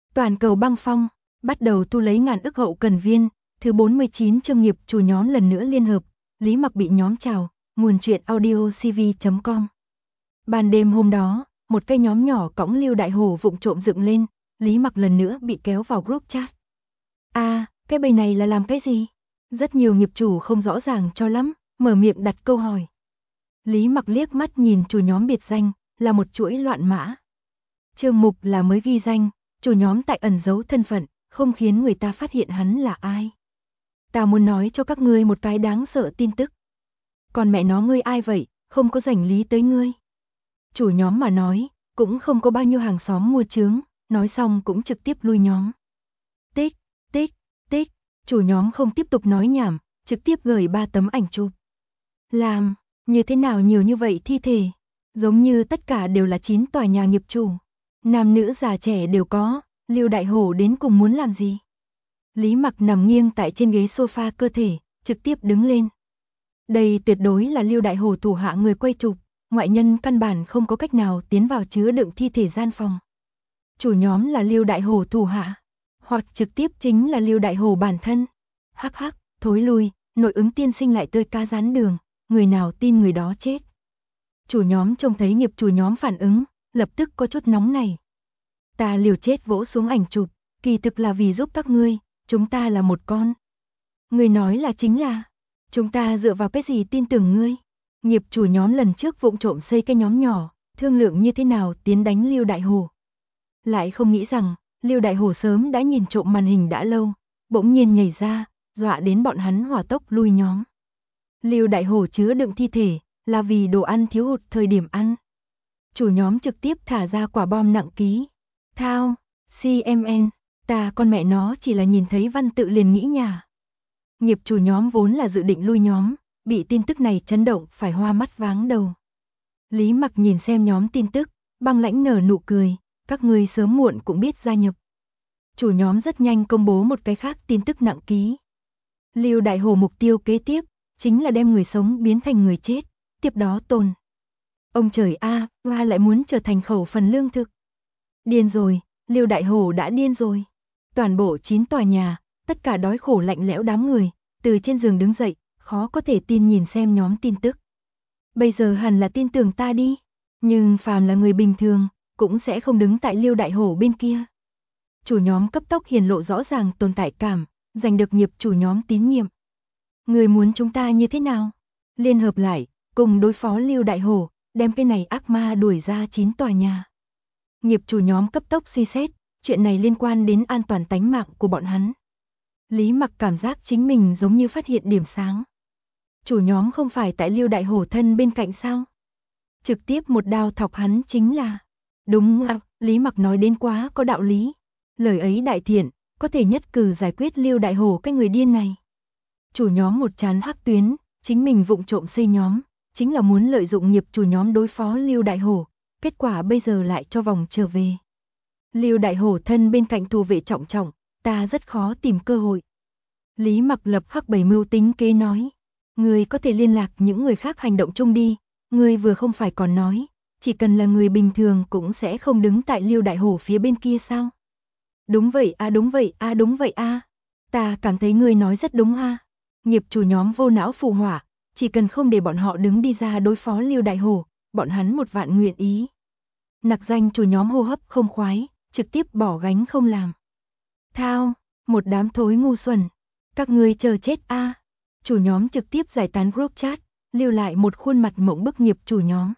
Toàn cầu băng phong, bắt đầu thu lấy ngàn ức hậu cần viên, thứ 49 chương nghiệp chủ nhóm lần nữa liên hợp, Lý Mặc bị nhóm chào, nguồn truyện audio cv.com. Ban đêm hôm đó, một cái nhóm nhỏ cõng Lưu Đại Hổ vụng trộm dựng lên, Lý Mặc lần nữa bị kéo vào group chat. Cái bầy này là làm cái gì? Rất nhiều nghiệp chủ không rõ ràng cho lắm, mở miệng đặt câu hỏi. Lý Mặc liếc mắt nhìn chủ nhóm biệt danh, là một chuỗi loạn mã. Chương mục là mới ghi danh, chủ nhóm tại ẩn giấu thân phận, không khiến người ta phát hiện hắn là ai. Ta muốn nói cho các ngươi một cái đáng sợ tin tức. Còn mẹ nó ngươi ai vậy, không có rảnh lý tới ngươi. Chủ nhóm mà nói, cũng không có bao nhiêu hàng xóm mua chướng, nói xong cũng trực tiếp lui nhóm. Tích, tích, tích, chủ nhóm không tiếp tục nói nhảm, trực tiếp gửi 3 tấm ảnh chụp. Làm, như thế nào nhiều như vậy thi thể, giống như tất cả đều là 9 tòa nhà nghiệp chủ. Nam nữ già trẻ đều có, Lưu Đại Hổ đến cùng muốn làm gì? Lý Mặc nằm nghiêng tại trên ghế sofa cơ thể, trực tiếp đứng lên. Đây tuyệt đối là Lưu Đại Hổ thủ hạ người quay chụp, ngoại nhân căn bản không có cách nào tiến vào chứa đựng thi thể gian phòng. Chủ nhóm là Lưu Đại Hổ thủ hạ, hoặc trực tiếp chính là Lưu Đại Hổ bản thân. Hắc hắc, thối lui, nội ứng tiên sinh lại tươi ca rán đường, người nào tin người đó chết. Chủ nhóm trông thấy nghiệp chủ nhóm phản ứng, lập tức có chút nóng này. Ta liều chết vỗ xuống ảnh chụp, kỳ thực là vì giúp các ngươi, chúng ta là một con. Ngươi nói là chính là, chúng ta dựa vào cái gì tin tưởng ngươi? Nghiệp chủ nhóm lần trước vụng trộm xây cái nhóm nhỏ, thương lượng như thế nào tiến đánh Lưu Đại Hổ. Lại không nghĩ rằng, Lưu Đại Hổ sớm đã nhìn trộm màn hình đã lâu, bỗng nhiên nhảy ra, dọa đến bọn hắn hỏa tốc lui nhóm. Lưu Đại Hổ chứa đựng thi thể, là vì đồ ăn thiếu hụt thời điểm ăn. Chủ nhóm trực tiếp thả ra quả bom nặng ký. Thao, CMN, ta con mẹ nó chỉ là nhìn thấy văn tự liền nghĩ nhà. Nghiệp chủ nhóm vốn là dự định lui nhóm, bị tin tức này chấn động phải hoa mắt váng đầu. Lý Mặc nhìn xem nhóm tin tức, băng lãnh nở nụ cười, các ngươi sớm muộn cũng biết gia nhập. Chủ nhóm rất nhanh công bố một cái khác tin tức nặng ký. Lưu Đại Hổ mục tiêu kế tiếp, chính là đem người sống biến thành người chết, tiếp đó tồn. Ông trời hoa lại muốn trở thành khẩu phần lương thực. Điên rồi, Lưu Đại Hổ đã điên rồi. Toàn bộ 9 tòa nhà, tất cả đói khổ lạnh lẽo đám người, từ trên giường đứng dậy, khó có thể tin nhìn xem nhóm tin tức. Bây giờ hẳn là tin tưởng ta đi, nhưng phàm là người bình thường, cũng sẽ không đứng tại Lưu Đại Hổ bên kia. Chủ nhóm cấp tốc hiển lộ rõ ràng tồn tại cảm, giành được nghiệp chủ nhóm tín nhiệm. Người muốn chúng ta như thế nào? Liên hợp lại, cùng đối phó Lưu Đại Hổ, đem cái này ác ma đuổi ra 9 tòa nhà. Nghiệp chủ nhóm cấp tốc suy xét, chuyện này liên quan đến an toàn tánh mạng của bọn hắn. Lý Mặc cảm giác chính mình giống như phát hiện điểm sáng. Chủ nhóm không phải tại Lưu Đại Hổ thân bên cạnh sao? Trực tiếp một đao thọc hắn chính là. Đúng Lý Mặc nói đến quá có đạo lý. Lời ấy đại thiện, có thể nhất cử giải quyết Lưu Đại Hổ cái người điên này. Chủ nhóm một chán hắc tuyến, chính mình vụng trộm xây nhóm, chính là muốn lợi dụng nghiệp chủ nhóm đối phó Lưu Đại Hổ, kết quả bây giờ lại cho vòng trở về. Lưu Đại Hổ thân bên cạnh thủ vệ trọng trọng, ta rất khó tìm cơ hội. Lý Mặc lập khắc bày mưu tính kế nói, người có thể liên lạc những người khác hành động chung đi, người vừa không phải còn nói, chỉ cần là người bình thường cũng sẽ không đứng tại Lưu Đại Hổ phía bên kia sao? Đúng vậy đúng vậy đúng vậy ta cảm thấy người nói rất đúng Nghiệp chủ nhóm vô não phù hỏa, chỉ cần không để bọn họ đứng đi ra đối phó Lưu Đại Hổ, bọn hắn một vạn nguyện ý. Nặc danh chủ nhóm hô hấp không khoái, trực tiếp bỏ gánh không làm. Thao, một đám thối ngu xuẩn, các ngươi chờ chết Chủ nhóm trực tiếp giải tán group chat, lưu lại một khuôn mặt mộng bức nghiệp chủ nhóm.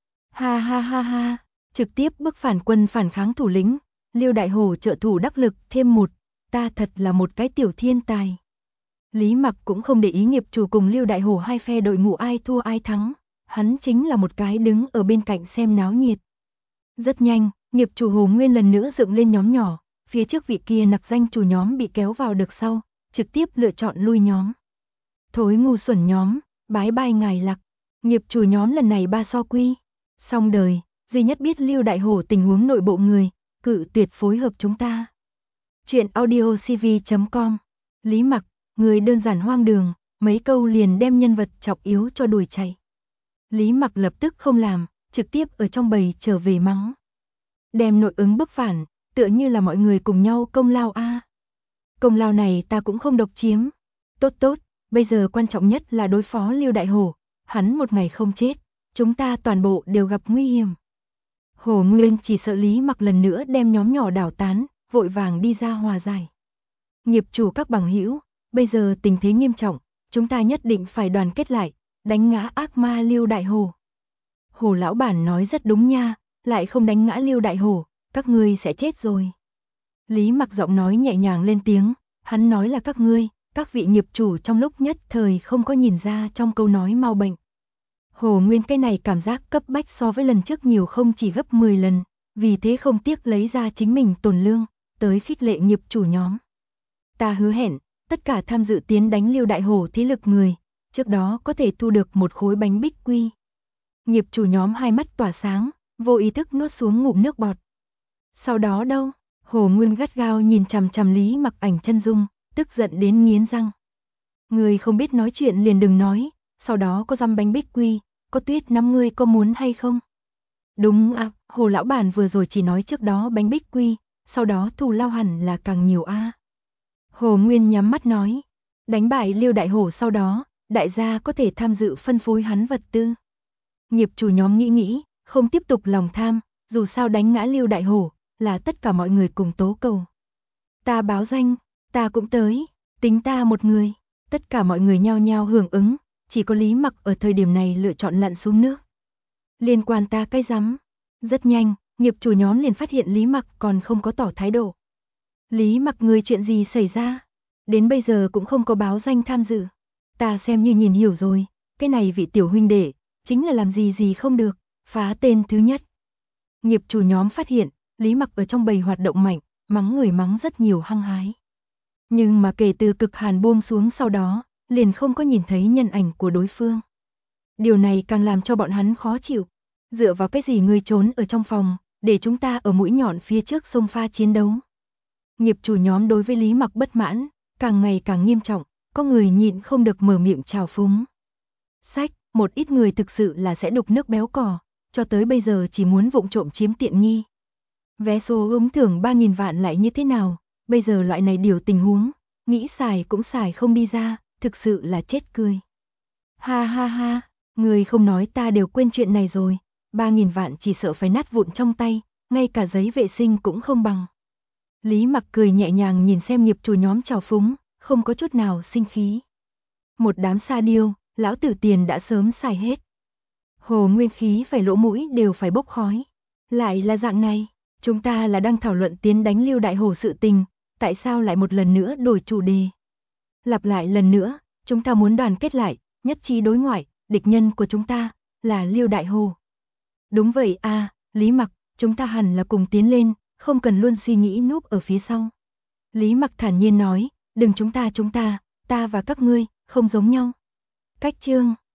Ha, trực tiếp bức phản quân phản kháng thủ lĩnh, Lưu Đại Hổ trợ thủ đắc lực thêm một, ta thật là một cái tiểu thiên tài. Lý Mặc cũng không để ý nghiệp chủ cùng Lưu Đại Hổ hai phe đội ngũ ai thua ai thắng, hắn chính là một cái đứng ở bên cạnh xem náo nhiệt. Rất nhanh, nghiệp chủ Hồ Nguyên lần nữa dựng lên nhóm nhỏ, phía trước vị kia nặc danh chủ nhóm bị kéo vào được sau, trực tiếp lựa chọn lui nhóm. Thối ngu xuẩn nhóm, bái bai ngài Lạc, nghiệp chủ nhóm lần này ba so quy, xong đời, duy nhất biết Lưu Đại Hổ tình huống nội bộ người, cự tuyệt phối hợp chúng ta. Chuyện audio cv.com. Lý Mặc, người đơn giản hoang đường, mấy câu liền đem nhân vật trọng yếu cho đuổi chạy. Lý Mặc lập tức không làm, trực tiếp ở trong bầy trở về mắng. Đem nội ứng bức phản, tựa như là mọi người cùng nhau công lao a. Công lao này ta cũng không độc chiếm. Tốt tốt, bây giờ quan trọng nhất là đối phó Lưu Đại Hổ, hắn một ngày không chết, chúng ta toàn bộ đều gặp nguy hiểm. Hồ Nguyên chỉ sợ Lý Mặc lần nữa đem nhóm nhỏ đảo tán, vội vàng đi ra hòa giải. Nghiệp chủ các bằng hữu, bây giờ tình thế nghiêm trọng, chúng ta nhất định phải đoàn kết lại, đánh ngã ác ma Lưu Đại Hổ. Hồ lão bản nói rất đúng nha, lại không đánh ngã Lưu Đại Hổ, các ngươi sẽ chết rồi. Lý Mặc giọng nói nhẹ nhàng lên tiếng, hắn nói là các ngươi, các vị nghiệp chủ trong lúc nhất thời không có nhìn ra trong câu nói mau bệnh. Hồ Nguyên cái này cảm giác cấp bách so với lần trước nhiều không chỉ gấp 10 lần, vì thế không tiếc lấy ra chính mình tồn lương, tới khích lệ nghiệp chủ nhóm. Ta hứa hẹn, tất cả tham dự tiến đánh Lưu Đại Hổ thế lực người, trước đó có thể thu được một khối bánh bích quy. Nghiệp chủ nhóm hai mắt tỏa sáng, vô ý thức nuốt xuống ngụm nước bọt. Sau đó đâu? Hồ Nguyên gắt gao nhìn chằm chằm Lý Mặc ảnh chân dung, tức giận đến nghiến răng. Người không biết nói chuyện liền đừng nói, sau đó có dăm bánh bích quy, có tuyết năm ngươi có muốn hay không? Đúng à, Hồ lão bản vừa rồi chỉ nói trước đó bánh bích quy, sau đó thù lao hẳn là càng nhiều a. Hồ Nguyên nhắm mắt nói, đánh bại Lưu Đại Hổ sau đó, đại gia có thể tham dự phân phối hắn vật tư. Nghiệp chủ nhóm nghĩ, không tiếp tục lòng tham, dù sao đánh ngã Lưu Đại Hổ, là tất cả mọi người cùng tố cầu. Ta báo danh, ta cũng tới, tính ta một người, tất cả mọi người nhao nhao hưởng ứng, chỉ có Lý Mặc ở thời điểm này lựa chọn lặn xuống nước. Liên quan ta cái rắm. Rất nhanh, nghiệp chủ nhóm liền phát hiện Lý Mặc còn không có tỏ thái độ. Lý Mặc người chuyện gì xảy ra? Đến bây giờ cũng không có báo danh tham dự. Ta xem như nhìn hiểu rồi, cái này vị tiểu huynh đệ, chính là làm gì không được, phá tên thứ nhất. Nghiệp chủ nhóm phát hiện, Lý Mặc ở trong bầy hoạt động mạnh, mắng người mắng rất nhiều hăng hái. Nhưng mà kể từ cực hàn buông xuống sau đó, liền không có nhìn thấy nhân ảnh của đối phương. Điều này càng làm cho bọn hắn khó chịu. Dựa vào cái gì ngươi trốn ở trong phòng, để chúng ta ở mũi nhọn phía trước xông pha chiến đấu. Nghiệp chủ nhóm đối với Lý Mặc bất mãn, càng ngày càng nghiêm trọng, có người nhịn không được mở miệng trào phúng. Sách, một ít người thực sự là sẽ đục nước béo cò, cho tới bây giờ chỉ muốn vụng trộm chiếm tiện nghi. Vé số ứng thưởng 3.000 vạn lại như thế nào, bây giờ loại này điều tình huống, nghĩ xài cũng xài không đi ra, thực sự là chết cười. Ha ha ha, người không nói ta đều quên chuyện này rồi, 3.000 vạn chỉ sợ phải nát vụn trong tay, ngay cả giấy vệ sinh cũng không bằng. Lý Mặc cười nhẹ nhàng nhìn xem nghiệp chủ nhóm trào phúng, không có chút nào sinh khí. Một đám sa điêu, lão tử tiền đã sớm xài hết. Hồ Nguyên khí phải lỗ mũi đều phải bốc khói. Lại là dạng này, chúng ta là đang thảo luận tiến đánh Lưu Đại Hổ sự tình, tại sao lại một lần nữa đổi chủ đề? Lặp lại lần nữa, chúng ta muốn đoàn kết lại, nhất trí đối ngoại, địch nhân của chúng ta là Lưu Đại Hổ. Đúng vậy a, Lý Mặc, chúng ta hẳn là cùng tiến lên, không cần luôn suy nghĩ núp ở phía sau. Lý Mặc thản nhiên nói, đừng chúng ta, ta và các ngươi, không giống nhau. Cách chương